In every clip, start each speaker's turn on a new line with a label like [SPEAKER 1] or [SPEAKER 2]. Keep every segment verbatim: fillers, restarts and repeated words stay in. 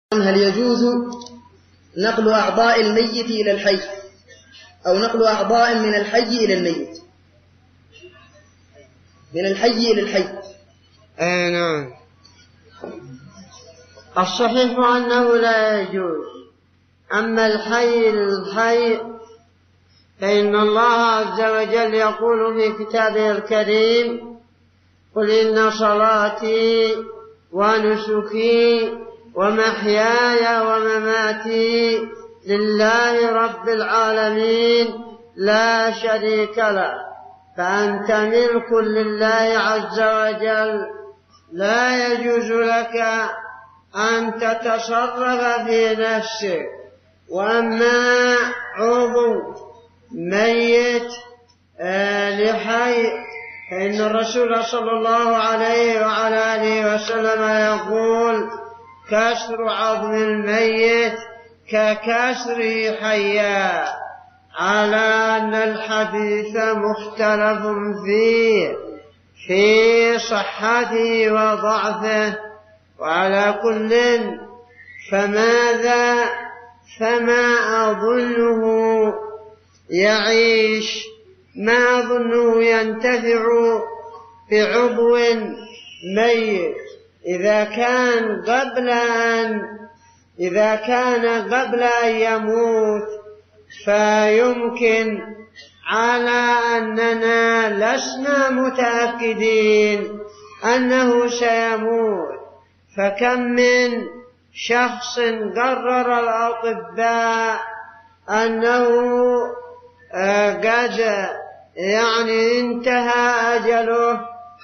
[SPEAKER 1] هل يجوز نقل أعضاء الميت إلى الحي أو نقل أعضاء من الحي إلى الميت؟ من الحي إلى الحي.
[SPEAKER 2] أي نعم. الصحيح أنه لا يجوز. أما الحي للحي فإن الله عز وجل يقول في كتابه الكريم: قل إن صلاتي ونسكي ومحياي ومماتي لله رب العالمين لا شريك له، فأنت ملك لله عز وجل، لا يجوز لك أن تتصرف في نفسك. وأما عضو ميت لحي فإن الرسول صلى الله عليه وعلى آله وسلم يقول: كسر عظم الميت ككسره حيا، على أن الحديث مختلف فيه في صحته وضعفه. وعلى كل فماذا فما أظنه يعيش، ما أظنه ينتفع بعضو ميت إذا كان قبل أن إذا كان قبل أن يموت، فيمكن على أننا لسنا متأكدين أنه سيموت. فكم من شخص قرر الأطباء أنه قد يعني انتهى أجله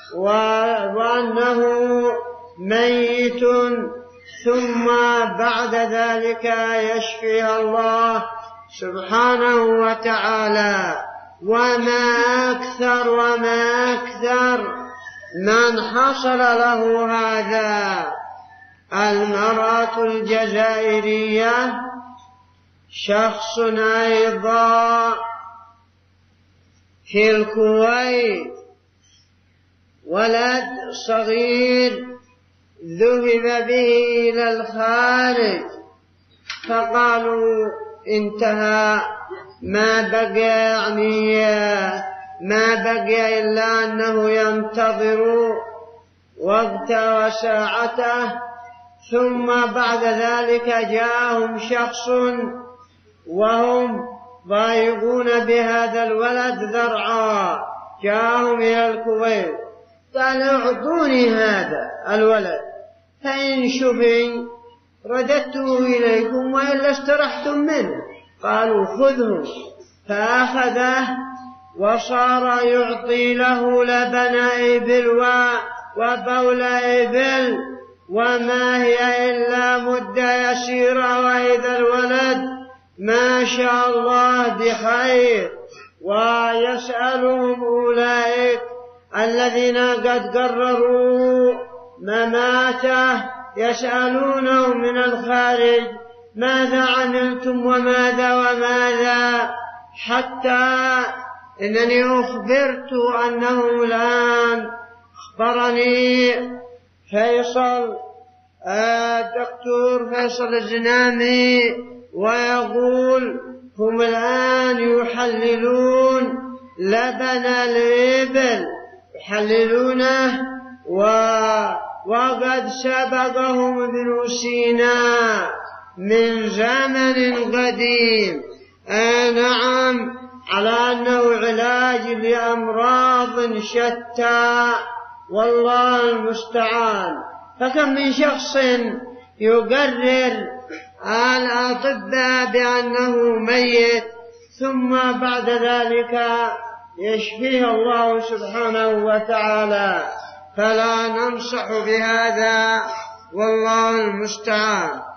[SPEAKER 2] وأنه ميت، ثم بعد ذلك يشفيه الله سبحانه وتعالى. وما أكثر وما أكثر من حصل له هذا. المرأة الجزائرية، شخص أيضا في الكويت، ولد صغير ذهب به إلى الخارج، فقالوا انتهى، ما بقي يعني ما بقي إلا أنه ينتظر وقت وساعته. ثم بعد ذلك جاءهم شخص وهم ضايقون بهذا الولد ذرعا، جاءهم إلى الكويت، قالوا: اعطوني هذا الولد، فإن شفي رددته إليكم وإلا استرحتم منه. قالوا: خذه. فأخذه وصار يعطي له لبن إبل وبول إبل، وما هي إلا مدة يسيرة وإذا الولد ما شاء الله بخير. ويسألهم أولئك الذين قد قرروا مماته، يسألونه من الخارج: ماذا عملتم وماذا وماذا؟ حتى إنني أخبرت أنه الآن أخبرني فيصل الدكتور فيصل الزنامي ويقول: هم الآن يحللون لبن الإبل، يحللونه، وقد سبقهم ابن سينا من زمن قديم. آه نعم، على أنه علاج لأمراض شتى، والله المستعان. فكم من شخص يقرر الأطباء بأنه ميت، ثم بعد ذلك يشفيه الله سبحانه وتعالى. فلا ننصح بهذا، والله المستعان.